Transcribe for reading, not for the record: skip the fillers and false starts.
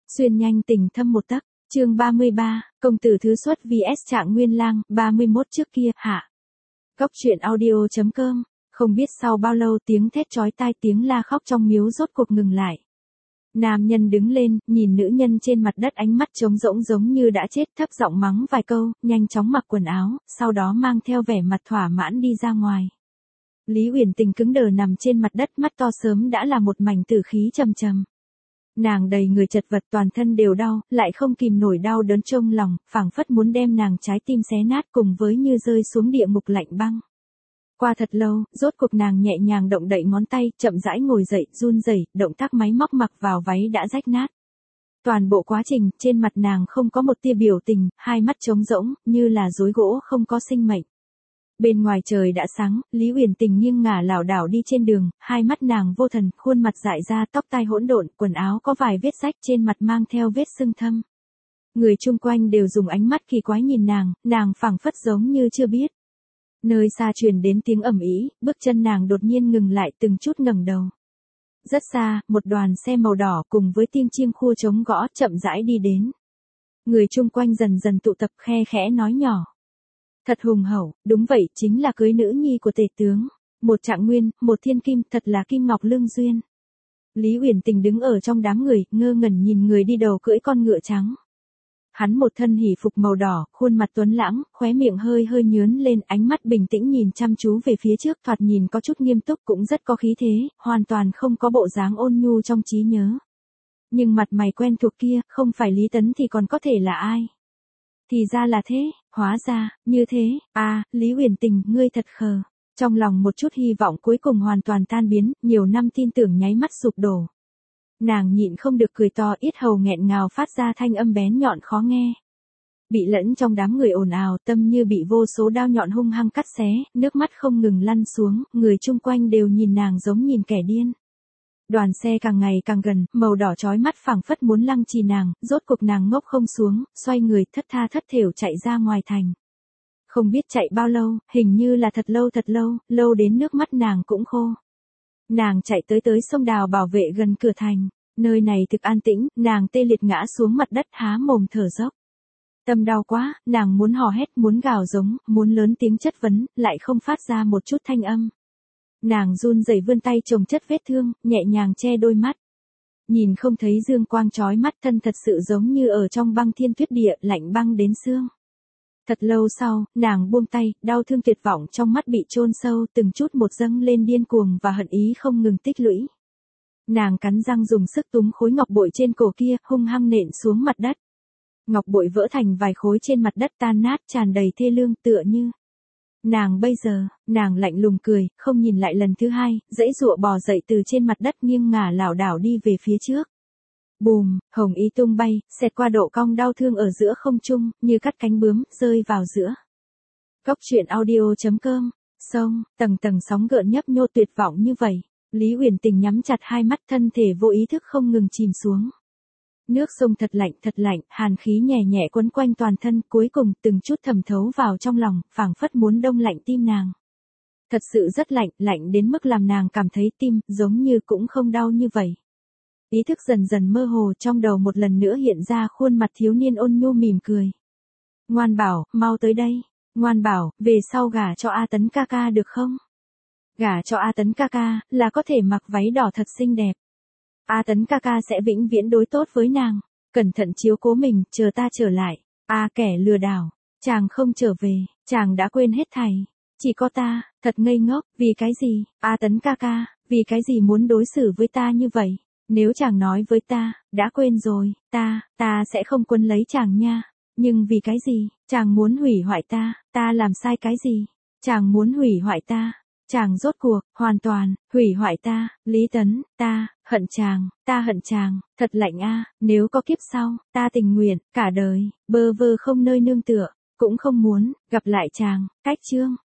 Xuyên nhanh tình thâm một tấc, chương 33, công tử thứ xuất vs Trạng Nguyên Lang, 31 trước kia, hạ. Góc truyện audio.com, không biết sau bao lâu tiếng thét chói tai tiếng la khóc trong miếu rốt cuộc ngừng lại. Nam nhân đứng lên, nhìn nữ nhân trên mặt đất ánh mắt trống rỗng giống như đã chết, thấp giọng mắng vài câu, nhanh chóng mặc quần áo, sau đó mang theo vẻ mặt thỏa mãn đi ra ngoài. Lý Uyển Tình cứng đờ nằm trên mặt đất, mắt to sớm đã là một mảnh tử khí trầm trầm. Nàng đầy người chật vật, toàn thân đều đau, lại không kìm nổi đau đớn trong lòng, phảng phất muốn đem nàng trái tim xé nát, cùng với như rơi xuống địa ngục lạnh băng. Qua thật lâu, rốt cuộc nàng nhẹ nhàng động đậy ngón tay, chậm rãi ngồi dậy, run rẩy, động tác máy móc mặc vào váy đã rách nát. Toàn bộ quá trình, trên mặt nàng không có một tia biểu tình, hai mắt trống rỗng, như là rối gỗ không có sinh mệnh. Bên ngoài trời đã sáng, Lý Uyển Tình nghiêng ngả lảo đảo đi trên đường, hai mắt nàng vô thần, khuôn mặt dại ra, tóc tai hỗn độn, quần áo có vài vết rách, trên mặt mang theo vết sưng thâm. Người chung quanh đều dùng ánh mắt kỳ quái nhìn nàng phảng phất giống như chưa biết. Nơi xa truyền đến tiếng ầm ĩ, bước chân nàng đột nhiên ngừng lại, từng chút ngẩng đầu. Rất xa, một đoàn xe màu đỏ cùng với tiếng chiêng khua trống gõ chậm rãi đi đến. Người chung quanh dần dần tụ tập, khe khẽ nói nhỏ. Thật hùng hậu, đúng vậy, chính là cưới nữ nhi của tể tướng. Một Trạng Nguyên, một thiên kim, thật là kim ngọc lương duyên. Lý Uyển Tình đứng ở trong đám người, ngơ ngẩn nhìn người đi đầu cưỡi con ngựa trắng. Hắn một thân hỉ phục màu đỏ, khuôn mặt tuấn lãng, khóe miệng hơi hơi nhướn lên, ánh mắt bình tĩnh nhìn chăm chú về phía trước, thoạt nhìn có chút nghiêm túc, cũng rất có khí thế, hoàn toàn không có bộ dáng ôn nhu trong trí nhớ. Nhưng mặt mày quen thuộc kia, không phải Lý Tấn thì còn có thể là ai? Thì ra là thế, hóa ra, như thế, Lý Uyển Tình, ngươi thật khờ. Trong lòng một chút hy vọng cuối cùng hoàn toàn tan biến, nhiều năm tin tưởng nháy mắt sụp đổ. Nàng nhịn không được cười to, yết hầu nghẹn ngào phát ra thanh âm bén nhọn khó nghe. Bị lẫn trong đám người ồn ào, tâm như bị vô số đao nhọn hung hăng cắt xé, nước mắt không ngừng lăn xuống, người chung quanh đều nhìn nàng giống nhìn kẻ điên. Đoàn xe càng ngày càng gần, màu đỏ chói mắt phảng phất muốn lăng trì nàng, rốt cuộc nàng ngốc không xuống, xoay người thất tha thất thểu chạy ra ngoài thành. Không biết chạy bao lâu, hình như là thật lâu, lâu đến nước mắt nàng cũng khô. Nàng chạy tới sông đào bảo vệ gần cửa thành, nơi này thực an tĩnh, nàng tê liệt ngã xuống mặt đất há mồm thở dốc. Tâm đau quá, nàng muốn hò hét, muốn gào giống, muốn lớn tiếng chất vấn, lại không phát ra một chút thanh âm. Nàng run rẩy vươn tay chồng chất vết thương, nhẹ nhàng che đôi mắt. Nhìn không thấy dương quang chói mắt, thân thật sự giống như ở trong băng thiên tuyết địa, lạnh băng đến xương. Thật lâu sau, nàng buông tay, đau thương tuyệt vọng trong mắt bị chôn sâu, từng chút một dâng lên điên cuồng và hận ý không ngừng tích lũy. Nàng cắn răng dùng sức túm khối ngọc bội trên cổ kia, hung hăng nện xuống mặt đất. Ngọc bội vỡ thành vài khối trên mặt đất tan nát, tràn đầy thê lương, tựa như. Nàng lạnh lùng cười, không nhìn lại lần thứ hai, giãy giụa bò dậy từ trên mặt đất, nghiêng ngả lảo đảo đi về phía trước. Bùm, hồng y tung bay, xẹt qua độ cong đau thương ở giữa không trung, như cắt cánh bướm, rơi vào giữa. Góc truyện audio.com, sông, tầng tầng sóng gợn nhấp nhô tuyệt vọng như vậy. Lý Uyển Tình nhắm chặt hai mắt, thân thể vô ý thức không ngừng chìm xuống. Nước sông thật lạnh, hàn khí nhẹ nhẹ quấn quanh toàn thân, cuối cùng từng chút thẩm thấu vào trong lòng, phảng phất muốn đông lạnh tim nàng. Thật sự rất lạnh, lạnh đến mức làm nàng cảm thấy tim, giống như cũng không đau như vậy. Ý thức dần dần mơ hồ, trong đầu một lần nữa hiện ra khuôn mặt thiếu niên ôn nhu mỉm cười. Ngoan Bảo, mau tới đây. Ngoan Bảo, về sau gả cho A Tấn ca ca được không? Gả cho A Tấn ca ca, là có thể mặc váy đỏ thật xinh đẹp. A Tấn ca ca sẽ vĩnh viễn đối tốt với nàng. Cẩn thận chiếu cố mình, chờ ta trở lại. Kẻ lừa đảo. Chàng không trở về, chàng đã quên hết thảy. Chỉ có ta, thật ngây ngốc, vì cái gì? A Tấn ca ca, vì cái gì muốn đối xử với ta như vậy? Nếu chàng nói với ta, đã quên rồi, ta sẽ không quấn lấy chàng nha. Nhưng vì cái gì? Chàng muốn hủy hoại ta làm sai cái gì? Chàng muốn hủy hoại ta. Chàng rốt cuộc, hoàn toàn, hủy hoại ta, Lý Tấn, ta hận chàng, thật lạnh nếu có kiếp sau, ta tình nguyện, cả đời, bơ vơ không nơi nương tựa, cũng không muốn, gặp lại chàng, cách chương.